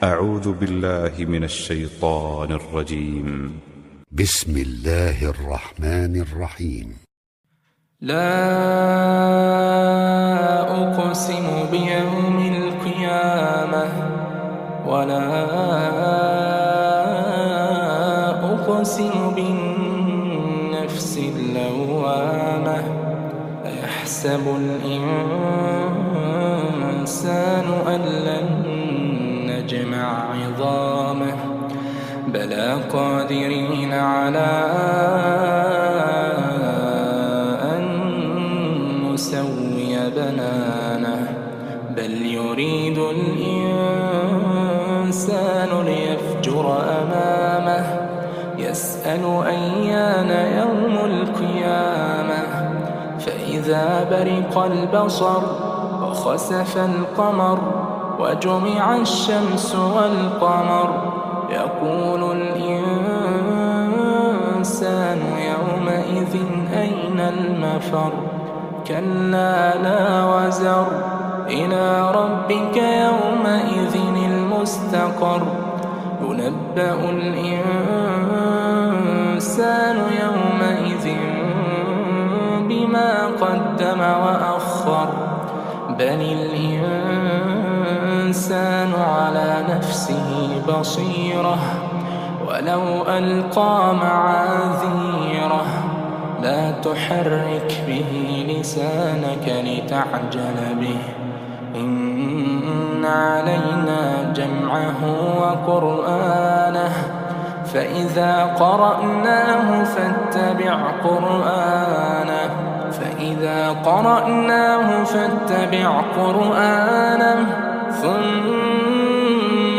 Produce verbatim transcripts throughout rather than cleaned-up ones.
أعوذ بالله من الشيطان الرجيم. بسم الله الرحمن الرحيم. لا أقسم بيوم القيامة ولا أقسم بالنفس اللوامة أيحسب الإنسان أن لن نجمع عظامه بلى قادرين على أن نسوي بنانه بل يريد الإنسان ليفجر أمامه يسأل أيان يوم القيامة فإذا برق البصر وخسف القمر وجمع الشمس والقمر يقول الإنسان يومئذ أين المفر كلا لا وزر إلى ربك يومئذ المستقر ينبأ الإنسان يومئذ بما قدم وأخر بل الإنسان على نفسه بصيرة ولو ألقى معاذيره لا تحرك به لسانك لتعجل به إن علينا جمعه وقرآنه فإذا قرأناه فاتبع قرآنه فإذا قرأناه فاتبع قرآنه ثم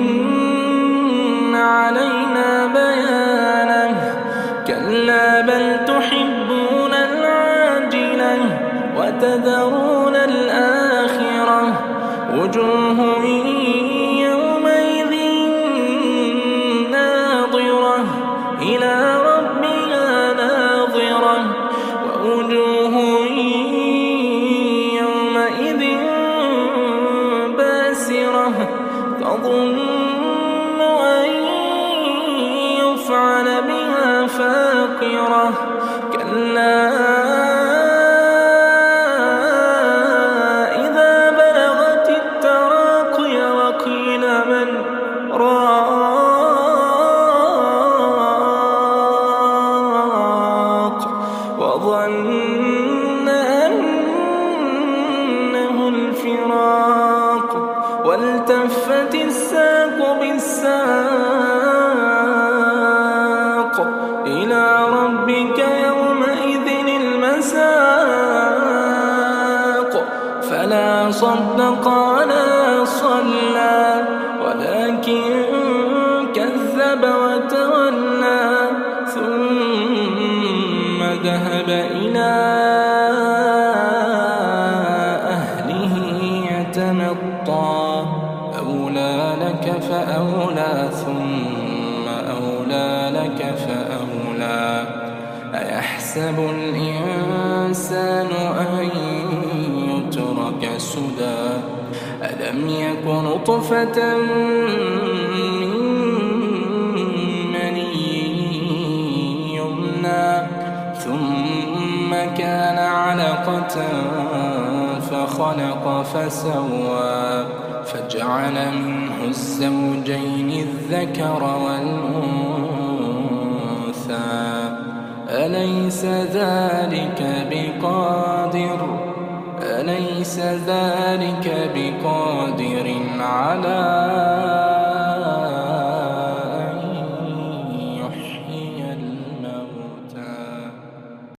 إن علينا بيانه كلا بل تحبون العاجلة وتذرون الآخرة وجوه يومئذ ناظرة إلى ربها ناظرة ووجوه يومئذ باسرة تظن أن يفعل بها فاقرة كلا إذا بلغت التراقي وقيل من راق وظن أنه الفراق والتفت الساق بالساق إلى ربك يومئذ المساق فلا صدق ولا صلى ولكن كذب وتولى ثم ذهب إلى أهله يتمطى أولى لك فأولى ثم أولى لك فأولى أيحسب الإنسان أن يترك سدى ألم يك نطفة من مني يمنى ثم كان علقة فخلق فسوى فجعل منه الزوجين الذكر والأنثى أليس ذلك بقادر أليس ذلك بقادر على